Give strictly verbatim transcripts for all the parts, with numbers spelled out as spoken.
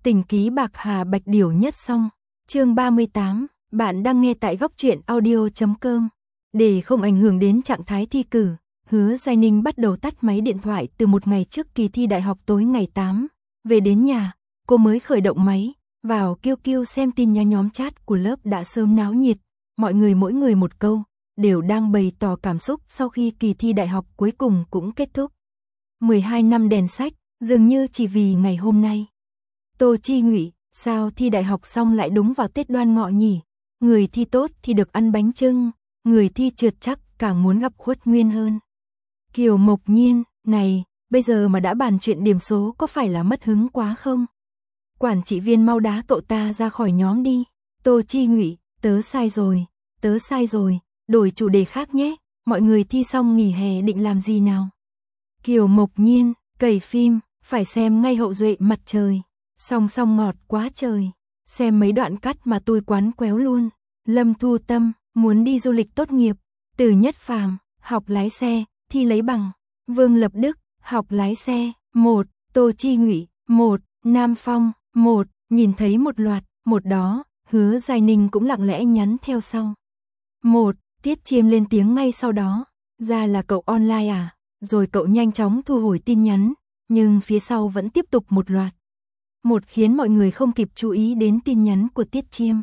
Tình ký bạc hà bạch điểu nhất xong. Chương ba mươi tám, bạn đang nghe tại góc truyện audio chấm com. Để không ảnh hưởng đến trạng thái thi cử, Hứa Giai Ninh bắt đầu tắt máy điện thoại từ một ngày trước kỳ thi đại học tối ngày tám. Về đến nhà, cô mới khởi động máy, vào Q Q xem tin nhắn nhóm chat của lớp đã sớm náo nhiệt. Mọi người mỗi người một câu, đều đang bày tỏ cảm xúc sau khi kỳ thi đại học cuối cùng cũng kết thúc. mười hai năm đèn sách, dường như chỉ vì ngày hôm nay. Tô Chi Ngụy, sao thi đại học xong lại đúng vào Tết Đoan Ngọ nhỉ? Người thi tốt thì được ăn bánh chưng, người thi trượt chắc càng muốn gặp Khuất Nguyên hơn. Kiều Mộc Nhiên, này, bây giờ mà đã bàn chuyện điểm số có phải là mất hứng quá không? Quản trị viên mau đá cậu ta ra khỏi nhóm đi. Tô Chi Ngụy, tớ sai rồi, tớ sai rồi, đổi chủ đề khác nhé, mọi người thi xong nghỉ hè định làm gì nào? Kiều Mộc Nhiên, cày phim, phải xem ngay Hậu duệ mặt trời, song song ngọt quá trời, xem mấy đoạn cắt mà tôi quán quéo luôn. Lâm Thu Tâm, muốn đi du lịch tốt nghiệp. Từ Nhất Phàm, học lái xe, thi lấy bằng. Vương Lập Đức, học lái xe, một. Tô Chi Ngụy, một. Nam Phong, một. Nhìn thấy một loạt, một đó, Hứa Giai Ninh cũng lặng lẽ nhắn theo sau. Một. Tiết Chiêm lên tiếng ngay sau đó, ra là cậu online à? Rồi cậu nhanh chóng thu hồi tin nhắn, nhưng phía sau vẫn tiếp tục một loạt. Một khiến mọi người không kịp chú ý đến tin nhắn của Tiết Chiêm.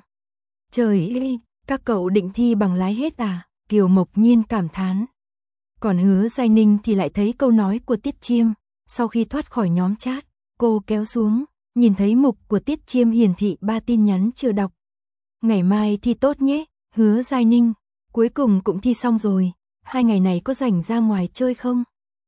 Trời ơi, các cậu định thi bằng lái hết à? Kiều Mộc Nhiên cảm thán. Còn Hứa Giai Ninh thì lại thấy câu nói của Tiết Chiêm. Sau khi thoát khỏi nhóm chat, cô kéo xuống, nhìn thấy mục của Tiết Chiêm hiển thị ba tin nhắn chưa đọc. Ngày mai thi tốt nhé, Hứa Giai Ninh. Cuối cùng cũng thi xong rồi, hai ngày này có rảnh ra ngoài chơi không?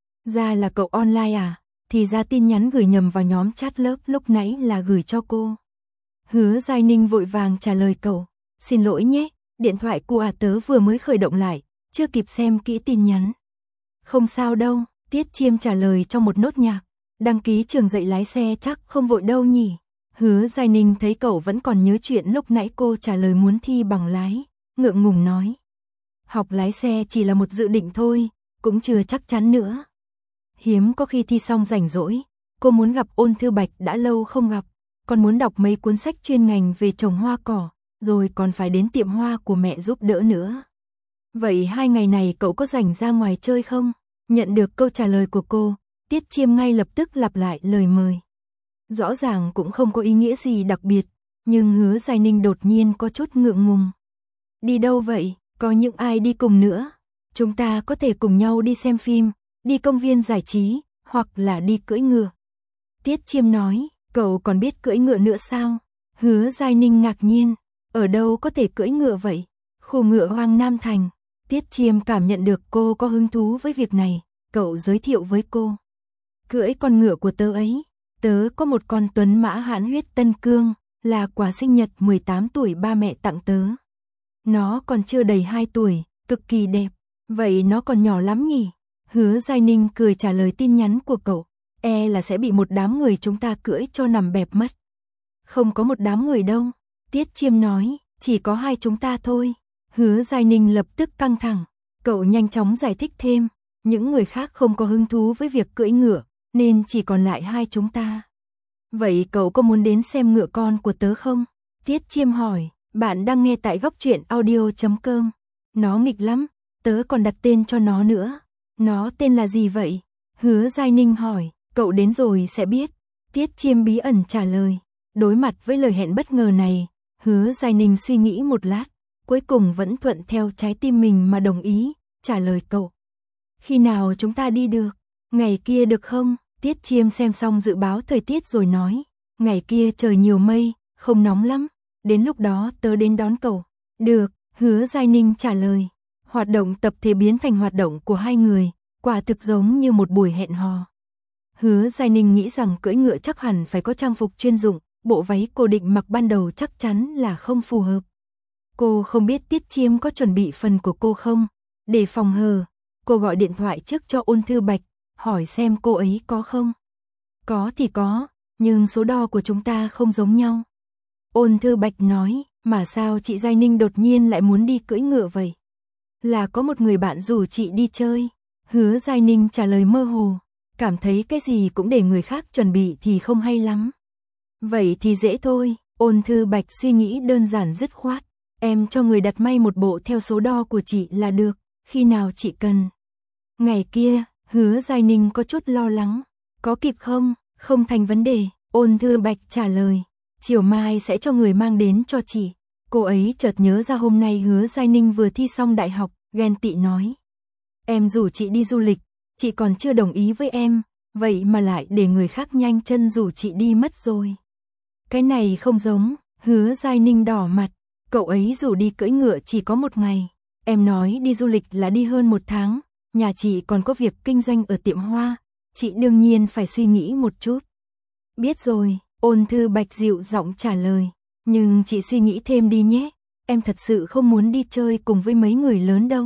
Ra là cậu online à? Thì ra tin nhắn gửi nhầm vào nhóm chat lớp lúc nãy là gửi cho cô. Hứa Giai Ninh vội vàng trả lời cậu. Xin lỗi nhé, điện thoại của à tớ vừa mới khởi động lại, chưa kịp xem kỹ tin nhắn. Không sao đâu, Tiết Chiêm trả lời trong một nốt nhạc. Đăng ký trường dạy lái xe chắc không vội đâu nhỉ. Hứa Giai Ninh thấy cậu vẫn còn nhớ chuyện lúc nãy cô trả lời muốn thi bằng lái, ngượng ngùng nói. Học lái xe chỉ là một dự định thôi, cũng chưa chắc chắn nữa. Hiếm có khi thi xong rảnh rỗi, cô muốn gặp Ôn Thư Bạch đã lâu không gặp, còn muốn đọc mấy cuốn sách chuyên ngành về trồng hoa cỏ, rồi còn phải đến tiệm hoa của mẹ giúp đỡ nữa. Vậy hai ngày này cậu có rảnh ra ngoài chơi không? Nhận được câu trả lời của cô, Tiết Chiêm ngay lập tức lặp lại lời mời. Rõ ràng cũng không có ý nghĩa gì đặc biệt, nhưng Hứa Giai Ninh đột nhiên có chút ngượng ngùng. Đi đâu vậy? Có những ai đi cùng nữa? Chúng ta có thể cùng nhau đi xem phim, đi công viên giải trí, hoặc là đi cưỡi ngựa. Tiết Chiêm nói, cậu còn biết cưỡi ngựa nữa sao? Hứa Giai Ninh ngạc nhiên, ở đâu có thể cưỡi ngựa vậy? Khu ngựa Hoang Nam Thành. Tiết Chiêm cảm nhận được cô có hứng thú với việc này, cậu giới thiệu với cô. Cưỡi con ngựa của tớ ấy, tớ có một con tuấn mã hãn huyết Tân Cương, là quà sinh nhật mười tám tuổi ba mẹ tặng tớ. Nó còn chưa đầy hai tuổi, cực kỳ đẹp. Vậy nó còn nhỏ lắm nhỉ? Hứa Giai Ninh cười trả lời tin nhắn của cậu. E là sẽ bị một đám người chúng ta cưỡi cho nằm bẹp mất. Không có một đám người đâu. Tiết Chiêm nói, chỉ có hai chúng ta thôi. Hứa Giai Ninh lập tức căng thẳng. Cậu nhanh chóng giải thích thêm. Những người khác không có hứng thú với việc cưỡi ngựa, nên chỉ còn lại hai chúng ta. Vậy cậu có muốn đến xem ngựa con của tớ không? Tiết Chiêm hỏi. Bạn đang nghe tại góc truyện audio chấm com. Nó nghịch lắm, tớ còn đặt tên cho nó nữa. Nó tên là gì vậy? Hứa Giai Ninh hỏi. Cậu đến rồi sẽ biết. Tiết Chiêm bí ẩn trả lời. Đối mặt với lời hẹn bất ngờ này, Hứa Giai Ninh suy nghĩ một lát, cuối cùng vẫn thuận theo trái tim mình mà đồng ý, trả lời cậu. Khi nào chúng ta đi được? Ngày kia được không? Tiết Chiêm xem xong dự báo thời tiết rồi nói. Ngày kia trời nhiều mây, không nóng lắm. Đến lúc đó tớ đến đón cậu. Được, Hứa Giai Ninh trả lời. Hoạt động tập thể biến thành hoạt động của hai người, quả thực giống như một buổi hẹn hò. Hứa Giai Ninh nghĩ rằng cưỡi ngựa chắc hẳn phải có trang phục chuyên dụng, bộ váy cô định mặc ban đầu chắc chắn là không phù hợp. Cô không biết Tiết Chiêm có chuẩn bị phần của cô không? Để phòng hờ, cô gọi điện thoại trước cho Ôn Thư Bạch, hỏi xem cô ấy có không. Có thì có, nhưng số đo của chúng ta không giống nhau. Ôn Thư Bạch nói, mà sao chị Giai Ninh đột nhiên lại muốn đi cưỡi ngựa vậy? Là có một người bạn rủ chị đi chơi. Hứa Giai Ninh trả lời mơ hồ, cảm thấy cái gì cũng để người khác chuẩn bị thì không hay lắm. Vậy thì dễ thôi, Ôn Thư Bạch suy nghĩ đơn giản dứt khoát. Em cho người đặt may một bộ theo số đo của chị là được, khi nào chị cần. Ngày kia, Hứa Giai Ninh có chút lo lắng. Có kịp không? Không thành vấn đề, Ôn Thư Bạch trả lời. Chiều mai sẽ cho người mang đến cho chị. Cô ấy chợt nhớ ra hôm nay Hứa Giai Ninh vừa thi xong đại học, ghen tị nói. Em rủ chị đi du lịch, chị còn chưa đồng ý với em, vậy mà lại để người khác nhanh chân rủ chị đi mất rồi. Cái này không giống, Hứa Giai Ninh đỏ mặt, cậu ấy rủ đi cưỡi ngựa chỉ có một ngày. Em nói đi du lịch là đi hơn một tháng, nhà chị còn có việc kinh doanh ở tiệm hoa, chị đương nhiên phải suy nghĩ một chút. Biết rồi, Ôn Thư Bạch dịu giọng trả lời, nhưng chị suy nghĩ thêm đi nhé, em thật sự không muốn đi chơi cùng với mấy người lớn đâu.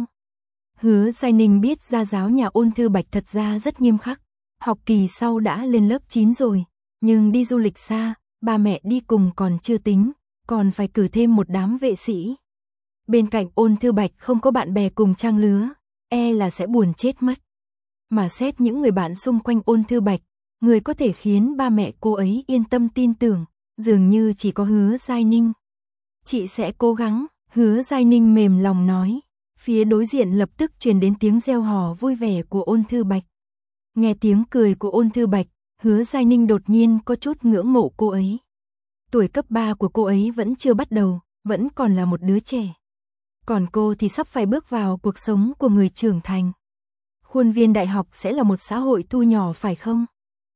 Hứa Giai Ninh biết gia giáo nhà Ôn Thư Bạch thật ra rất nghiêm khắc, học kỳ sau đã lên lớp chín rồi, nhưng đi du lịch xa, ba mẹ đi cùng còn chưa tính, còn phải cử thêm một đám vệ sĩ. Bên cạnh Ôn Thư Bạch không có bạn bè cùng trang lứa, e là sẽ buồn chết mất. Mà xét những người bạn xung quanh Ôn Thư Bạch, người có thể khiến ba mẹ cô ấy yên tâm tin tưởng, dường như chỉ có Hứa Giai Ninh. Chị sẽ cố gắng, Hứa Giai Ninh mềm lòng nói. Phía đối diện lập tức truyền đến tiếng reo hò vui vẻ của Ôn Thư Bạch. Nghe tiếng cười của Ôn Thư Bạch, Hứa Giai Ninh đột nhiên có chút ngưỡng mộ cô ấy. Tuổi cấp ba của cô ấy vẫn chưa bắt đầu, vẫn còn là một đứa trẻ. Còn cô thì sắp phải bước vào cuộc sống của người trưởng thành. Khuôn viên đại học sẽ là một xã hội thu nhỏ phải không?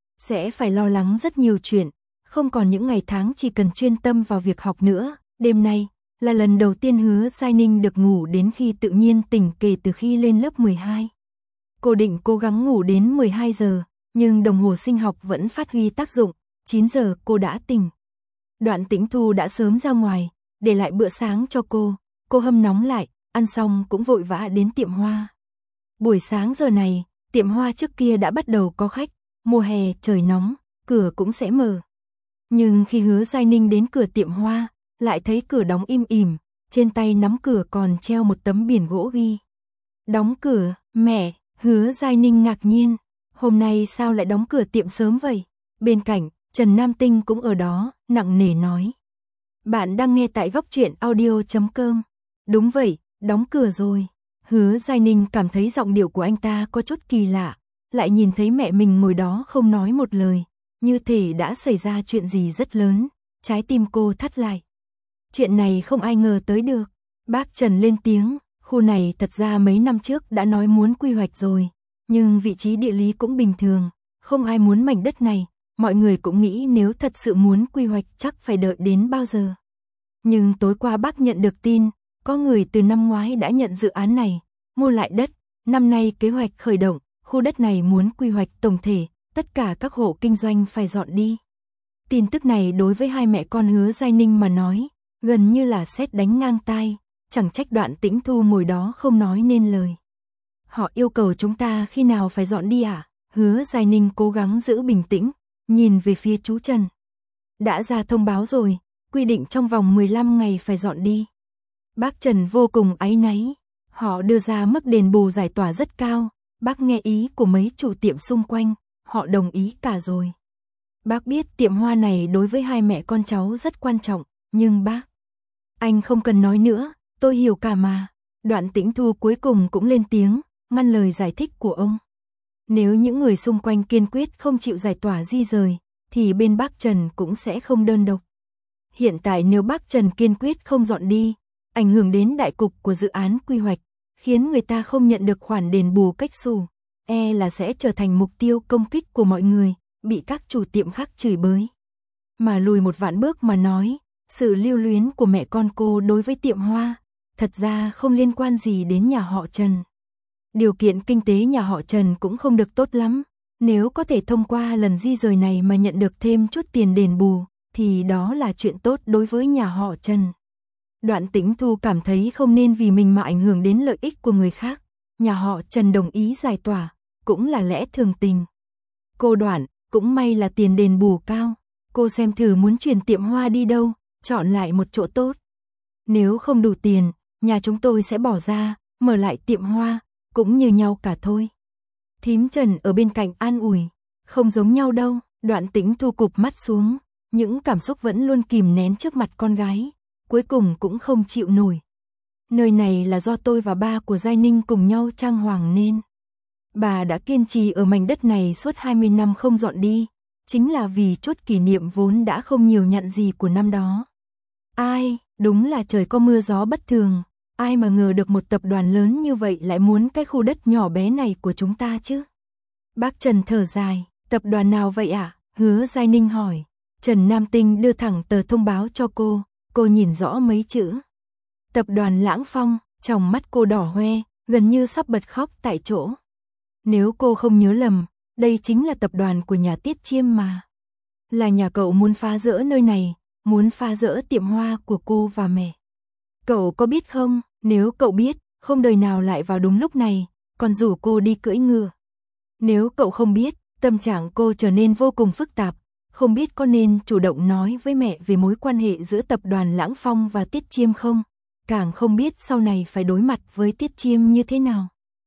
Sẽ phải lo lắng rất nhiều chuyện, không còn những ngày tháng chỉ cần chuyên tâm vào việc học nữa. Đêm nay là lần đầu tiên Hứa Giai Ninh được ngủ đến khi tự nhiên tỉnh kể từ khi lên lớp mười hai. Cô định cố gắng ngủ đến mười hai giờ, nhưng đồng hồ sinh học vẫn phát huy tác dụng, chín giờ cô đã tỉnh. Đoạn Tĩnh Thu đã sớm ra ngoài, để lại bữa sáng cho cô, cô hâm nóng lại, ăn xong cũng vội vã đến tiệm hoa. Buổi sáng giờ này, tiệm hoa trước kia đã bắt đầu có khách, mùa hè trời nóng, cửa cũng sẽ mở. Nhưng khi Hứa Giai Ninh đến cửa tiệm hoa, lại thấy cửa đóng im ỉm, trên tay nắm cửa còn treo một tấm biển gỗ ghi. Đóng cửa, mẹ, Hứa Giai Ninh ngạc nhiên, hôm nay sao lại đóng cửa tiệm sớm vậy? Bên cạnh, Trần Nam Tinh cũng ở đó, nặng nề nói. Bạn đang nghe tại góc truyện audio chấm com. Đúng vậy, đóng cửa rồi. Hứa Giai Ninh cảm thấy giọng điệu của anh ta có chút kỳ lạ, lại nhìn thấy mẹ mình ngồi đó không nói một lời, như thể đã xảy ra chuyện gì rất lớn, trái tim cô thắt lại. Chuyện này không ai ngờ tới được. Bác Trần lên tiếng, khu này thật ra mấy năm trước đã nói muốn quy hoạch rồi, nhưng vị trí địa lý cũng bình thường, không ai muốn mảnh đất này, mọi người cũng nghĩ nếu thật sự muốn quy hoạch chắc phải đợi đến bao giờ. Nhưng tối qua bác nhận được tin, có người từ năm ngoái đã nhận dự án này, mua lại đất, năm nay kế hoạch khởi động, khu đất này muốn quy hoạch tổng thể, tất cả các hộ kinh doanh phải dọn đi. Tin tức này đối với hai mẹ con Hứa Giai Ninh mà nói, gần như là sét đánh ngang tai, chẳng trách Đoạn Tĩnh Thu ngồi đó không nói nên lời. Họ yêu cầu chúng ta khi nào phải dọn đi à? Hứa Giai Ninh cố gắng giữ bình tĩnh, nhìn về phía chú Trần. Đã ra thông báo rồi, quy định trong vòng mười lăm ngày phải dọn đi. Bác Trần vô cùng áy náy, họ đưa ra mức đền bù giải tỏa rất cao, bác nghe ý của mấy chủ tiệm xung quanh, họ đồng ý cả rồi. Bác biết tiệm hoa này đối với hai mẹ con cháu rất quan trọng, nhưng bác... Anh không cần nói nữa, tôi hiểu cả mà. Đoạn Tĩnh Thu cuối cùng cũng lên tiếng, ngăn lời giải thích của ông. Nếu những người xung quanh kiên quyết không chịu giải tỏa di rời, thì bên bác Trần cũng sẽ không đơn độc. Hiện tại nếu bác Trần kiên quyết không dọn đi, ảnh hưởng đến đại cục của dự án quy hoạch, khiến người ta không nhận được khoản đền bù cách xù, e là sẽ trở thành mục tiêu công kích của mọi người, bị các chủ tiệm khác chửi bới. Mà lùi một vạn bước mà nói, sự lưu luyến của mẹ con cô đối với tiệm hoa, thật ra không liên quan gì đến nhà họ Trần. Điều kiện kinh tế nhà họ Trần cũng không được tốt lắm, nếu có thể thông qua lần di rời này mà nhận được thêm chút tiền đền bù, thì đó là chuyện tốt đối với nhà họ Trần. Đoạn Tĩnh Thu cảm thấy không nên vì mình mà ảnh hưởng đến lợi ích của người khác, nhà họ Trần đồng ý giải tỏa, cũng là lẽ thường tình. Cô Đoạn, cũng may là tiền đền bù cao, cô xem thử muốn chuyển tiệm hoa đi đâu, chọn lại một chỗ tốt. Nếu không đủ tiền, nhà chúng tôi sẽ bỏ ra, mở lại tiệm hoa, cũng như nhau cả thôi. Thím Trần ở bên cạnh an ủi, không giống nhau đâu. Đoạn Tĩnh Thu cụp mắt xuống, những cảm xúc vẫn luôn kìm nén trước mặt con gái, cuối cùng cũng không chịu nổi. Nơi này là do tôi và ba của Giai Ninh cùng nhau trang hoàng nên. Bà đã kiên trì ở mảnh đất này suốt hai mươi năm không dọn đi, chính là vì chốt kỷ niệm vốn đã không nhiều nhặn gì của năm đó. Ai, đúng là trời có mưa gió bất thường, ai mà ngờ được một tập đoàn lớn như vậy lại muốn cái khu đất nhỏ bé này của chúng ta chứ. Bác Trần thở dài, tập đoàn nào vậy ạ? À? Hứa Giai Ninh hỏi. Trần Nam Tinh đưa thẳng tờ thông báo cho cô, cô nhìn rõ mấy chữ. Tập đoàn Lãng Phong, trong mắt cô đỏ hoe, gần như sắp bật khóc tại chỗ. Nếu cô không nhớ lầm, đây chính là tập đoàn của nhà Tiết Chiêm mà. Là nhà cậu muốn phá rỡ nơi này, muốn phá rỡ tiệm hoa của cô và mẹ. Cậu có biết không, nếu cậu biết, không đời nào lại vào đúng lúc này, còn rủ cô đi cưỡi ngựa. Nếu cậu không biết, tâm trạng cô trở nên vô cùng phức tạp, không biết có nên chủ động nói với mẹ về mối quan hệ giữa tập đoàn Lãng Phong và Tiết Chiêm không, càng không biết sau này phải đối mặt với Tiết Chiêm như thế nào.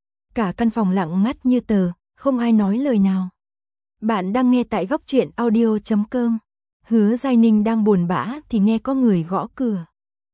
Cả căn phòng lặng ngắt như tờ, không ai nói lời nào. Bạn đang nghe tại góc truyện audio chấm com. Hứa Giai Ninh đang buồn bã thì nghe có người gõ cửa.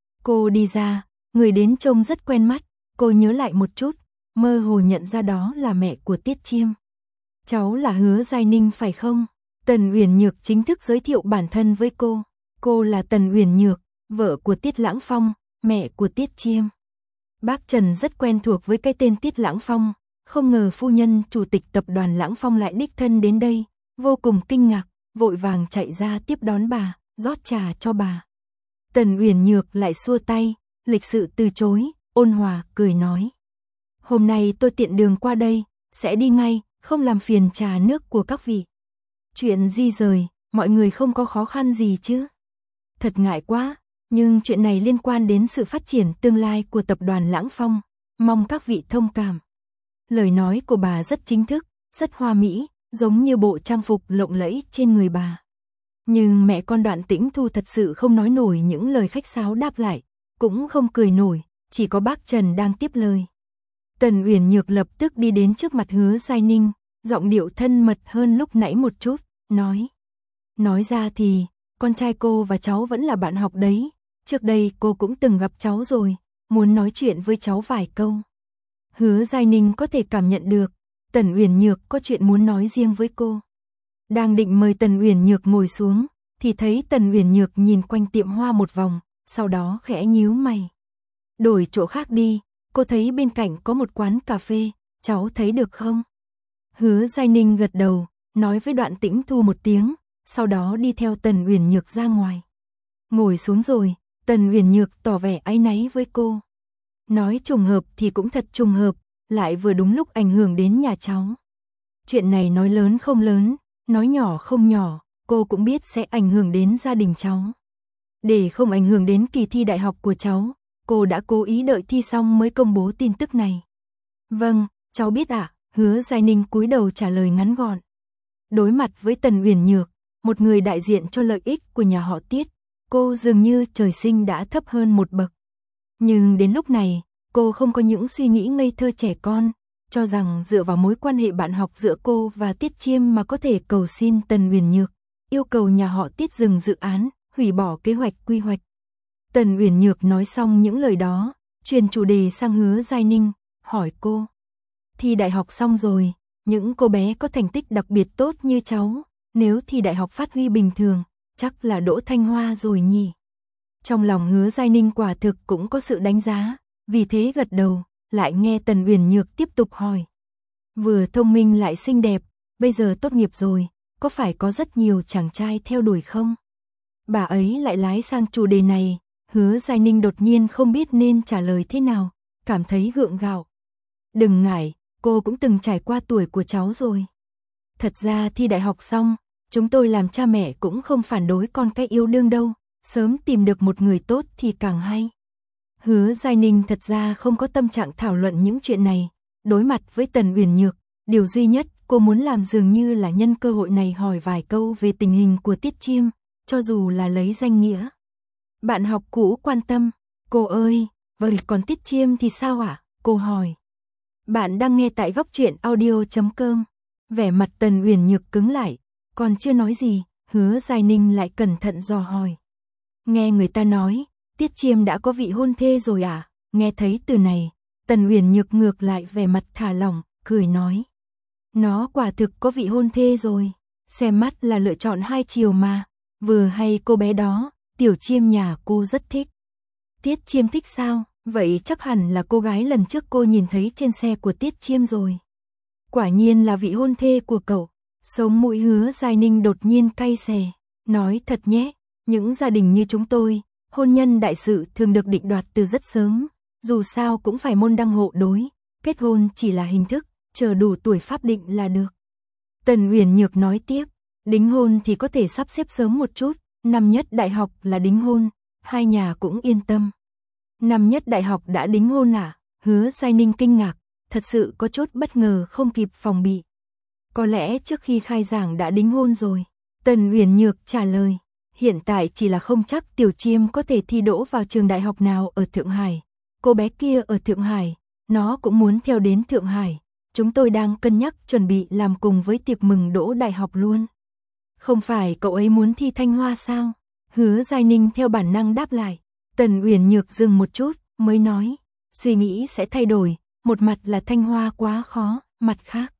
Cô đi ra, người đến trông rất quen mắt, cô nhớ lại một chút, mơ hồ nhận ra đó là mẹ của Tiết Chiêm. Cháu là Hứa Giai Ninh phải không? Tần Uyển Nhược chính thức giới thiệu bản thân với cô. Cô là Tần Uyển Nhược, vợ của Tiết Lãng Phong, mẹ của Tiết Chiêm. Bác Trần rất quen thuộc với cái tên Tiết Lãng Phong, không ngờ phu nhân chủ tịch tập đoàn Lãng Phong lại đích thân đến đây, vô cùng kinh ngạc, vội vàng chạy ra tiếp đón bà, rót trà cho bà. Tần Uyển Nhược lại xua tay, lịch sự từ chối, ôn hòa cười nói. Hôm nay tôi tiện đường qua đây, sẽ đi ngay, không làm phiền trà nước của các vị. Chuyện di rời, mọi người không có khó khăn gì chứ? Thật ngại quá, nhưng chuyện này liên quan đến sự phát triển tương lai của tập đoàn Lãng Phong, mong các vị thông cảm. Lời nói của bà rất chính thức, rất hoa mỹ, giống như bộ trang phục lộng lẫy trên người bà. Nhưng mẹ con Đoạn Tĩnh Thu thật sự không nói nổi những lời khách sáo đáp lại, cũng không cười nổi, chỉ có bác Trần đang tiếp lời. Tần Uyển Nhược lập tức đi đến trước mặt Hứa Giai Ninh, giọng điệu thân mật hơn lúc nãy một chút, nói. Nói ra thì, con trai cô và cháu vẫn là bạn học đấy, trước đây cô cũng từng gặp cháu rồi, muốn nói chuyện với cháu vài câu. Hứa Giai Ninh có thể cảm nhận được, Tần Uyển Nhược có chuyện muốn nói riêng với cô. Đang định mời Tần Uyển Nhược ngồi xuống, thì thấy Tần Uyển Nhược nhìn quanh tiệm hoa một vòng, sau đó khẽ nhíu mày. Đổi chỗ khác đi, cô thấy bên cạnh có một quán cà phê, cháu thấy được không? Hứa Giai Ninh gật đầu, nói với Đoạn Tĩnh Thu một tiếng, sau đó đi theo Tần Uyển Nhược ra ngoài. Ngồi xuống rồi, Tần Uyển Nhược tỏ vẻ áy náy với cô. Nói trùng hợp thì cũng thật trùng hợp, lại vừa đúng lúc ảnh hưởng đến nhà cháu. Chuyện này nói lớn không lớn, nói nhỏ không nhỏ, cô cũng biết sẽ ảnh hưởng đến gia đình cháu. Để không ảnh hưởng đến kỳ thi đại học của cháu, cô đã cố ý đợi thi xong mới công bố tin tức này. Vâng, cháu biết ạ, à, Hứa Giai Ninh cúi đầu trả lời ngắn gọn. Đối mặt với Tần Uyển Nhược, một người đại diện cho lợi ích của nhà họ Tiết, cô dường như trời sinh đã thấp hơn một bậc. Nhưng đến lúc này, cô không có những suy nghĩ ngây thơ trẻ con, cho rằng dựa vào mối quan hệ bạn học giữa cô và Tiết Chiêm mà có thể cầu xin Tần Uyển Nhược, yêu cầu nhà họ Tiết dừng dự án, hủy bỏ kế hoạch quy hoạch. Tần Uyển Nhược nói xong những lời đó, chuyển chủ đề sang Hứa Giai Ninh, hỏi cô. Thi đại học xong rồi, những cô bé có thành tích đặc biệt tốt như cháu, nếu thi đại học phát huy bình thường, chắc là đỗ Thanh Hoa rồi nhỉ. Trong lòng Hứa Giai Ninh quả thực cũng có sự đánh giá, vì thế gật đầu, lại nghe Tần Uyển Nhược tiếp tục hỏi. Vừa thông minh lại xinh đẹp, bây giờ tốt nghiệp rồi, có phải có rất nhiều chàng trai theo đuổi không? Bà ấy lại lái sang chủ đề này, Hứa Giai Ninh đột nhiên không biết nên trả lời thế nào, cảm thấy gượng gạo. Đừng ngại, cô cũng từng trải qua tuổi của cháu rồi. Thật ra thi đại học xong, chúng tôi làm cha mẹ cũng không phản đối con cái yêu đương đâu, sớm tìm được một người tốt thì càng hay. Hứa Giai Ninh thật ra không có tâm trạng thảo luận những chuyện này, đối mặt với Tần Uyển Nhược, điều duy nhất cô muốn làm dường như là nhân cơ hội này hỏi vài câu về tình hình của Tiết Chiêm, cho dù là lấy danh nghĩa. Bạn học cũ quan tâm, cô ơi, vậy còn Tiết Chiêm thì sao ạ? À? Cô hỏi. Bạn đang nghe tại góc truyện audio chấm com. Vẻ mặt Tần Uyển Nhược cứng lại, còn chưa nói gì, Hứa Giai Ninh lại cẩn thận dò hỏi. Nghe người ta nói, Tiết Chiêm đã có vị hôn thê rồi à? Nghe thấy từ này, Tần Uyển Nhược ngược lại vẻ mặt thả lỏng, cười nói. Nó quả thực có vị hôn thê rồi, xem mắt là lựa chọn hai chiều mà, vừa hay cô bé đó, Tiểu Chiêm nhà cô rất thích. Tiết Chiêm thích sao? Vậy chắc hẳn là cô gái lần trước cô nhìn thấy trên xe của Tiết Chiêm rồi. Quả nhiên là vị hôn thê của cậu. Sống mũi Hứa Giai Ninh đột nhiên cay xè, nói thật nhé, những gia đình như chúng tôi, hôn nhân đại sự thường được định đoạt từ rất sớm, dù sao cũng phải môn đăng hộ đối, kết hôn chỉ là hình thức, chờ đủ tuổi pháp định là được. Tần Uyển Nhược nói tiếp, đính hôn thì có thể sắp xếp sớm một chút, năm nhất đại học là đính hôn, hai nhà cũng yên tâm. Năm nhất đại học đã đính hôn à? Hứa Giai Ninh kinh ngạc, thật sự có chút bất ngờ không kịp phòng bị. Có lẽ trước khi khai giảng đã đính hôn rồi. Tần Uyển Nhược trả lời, hiện tại chỉ là không chắc Tiểu Chiêm có thể thi đỗ vào trường đại học nào ở Thượng Hải. Cô bé kia ở Thượng Hải, nó cũng muốn theo đến Thượng Hải. Chúng tôi đang cân nhắc chuẩn bị làm cùng với tiệc mừng đỗ đại học luôn. Không phải cậu ấy muốn thi Thanh Hoa sao? Hứa Giai Ninh theo bản năng đáp lại. Tần Uyển Nhược dừng một chút, mới nói, suy nghĩ sẽ thay đổi, một mặt là Thanh Hoa quá khó, mặt khác.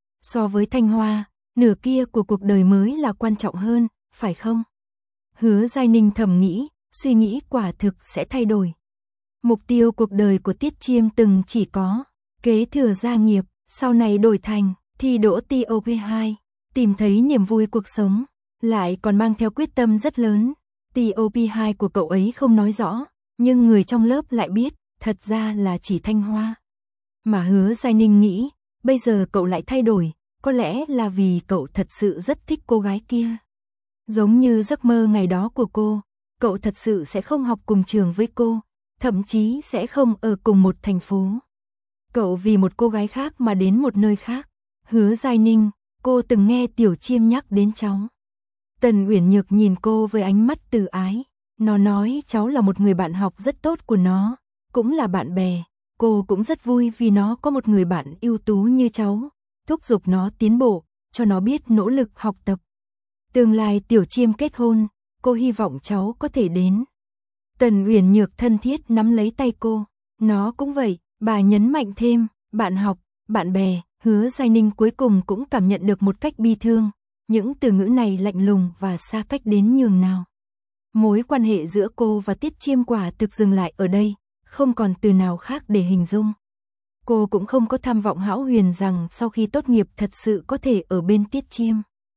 So với Thanh Hoa, nửa kia của cuộc đời mới là quan trọng hơn, phải không? Hứa Giai Ninh thầm nghĩ, suy nghĩ quả thực sẽ thay đổi. Mục tiêu cuộc đời của Tiết Chiêm từng chỉ có kế thừa gia nghiệp, sau này đổi thành thi đỗ T O P hai, tìm thấy niềm vui cuộc sống, lại còn mang theo quyết tâm rất lớn. T O P hai của cậu ấy không nói rõ, nhưng người trong lớp lại biết, thật ra là chỉ Thanh Hoa. Mà Hứa Giai Ninh nghĩ, bây giờ cậu lại thay đổi, có lẽ là vì cậu thật sự rất thích cô gái kia. Giống như giấc mơ ngày đó của cô, cậu thật sự sẽ không học cùng trường với cô, thậm chí sẽ không ở cùng một thành phố. Cậu vì một cô gái khác mà đến một nơi khác. Hứa Giai Ninh, cô từng nghe Tiểu Chiêm nhắc đến cháu. Tần Uyển Nhược nhìn cô với ánh mắt từ ái. Nó nói cháu là một người bạn học rất tốt của nó, cũng là bạn bè. Cô cũng rất vui vì nó có một người bạn ưu tú như cháu, thúc giục nó tiến bộ, cho nó biết nỗ lực học tập. Tương lai Tiểu Chiêm kết hôn, cô hy vọng cháu có thể đến. Tần Uyển Nhược thân thiết nắm lấy tay cô. Nó cũng vậy, bà nhấn mạnh thêm, bạn học, bạn bè. Hứa Giai Ninh cuối cùng cũng cảm nhận được một cách bi thương, những từ ngữ này lạnh lùng và xa cách đến nhường nào. Mối quan hệ giữa cô và Tiết Chiêm quả thực dừng lại ở đây, không còn từ nào khác để hình dung. Cô cũng không có tham vọng hão huyền rằng sau khi tốt nghiệp thật sự có thể ở bên Tiết Chiêm.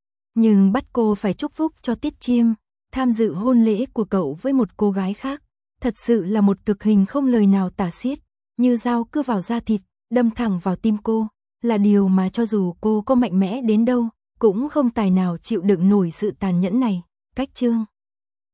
Nhưng bắt cô phải chúc phúc cho Tiết Chiêm, tham dự hôn lễ của cậu với một cô gái khác, thật sự là một cực hình không lời nào tả xiết, như dao cưa vào da thịt, đâm thẳng vào tim cô, là điều mà cho dù cô có mạnh mẽ đến đâu, cũng không tài nào chịu đựng nổi sự tàn nhẫn này. Cách chương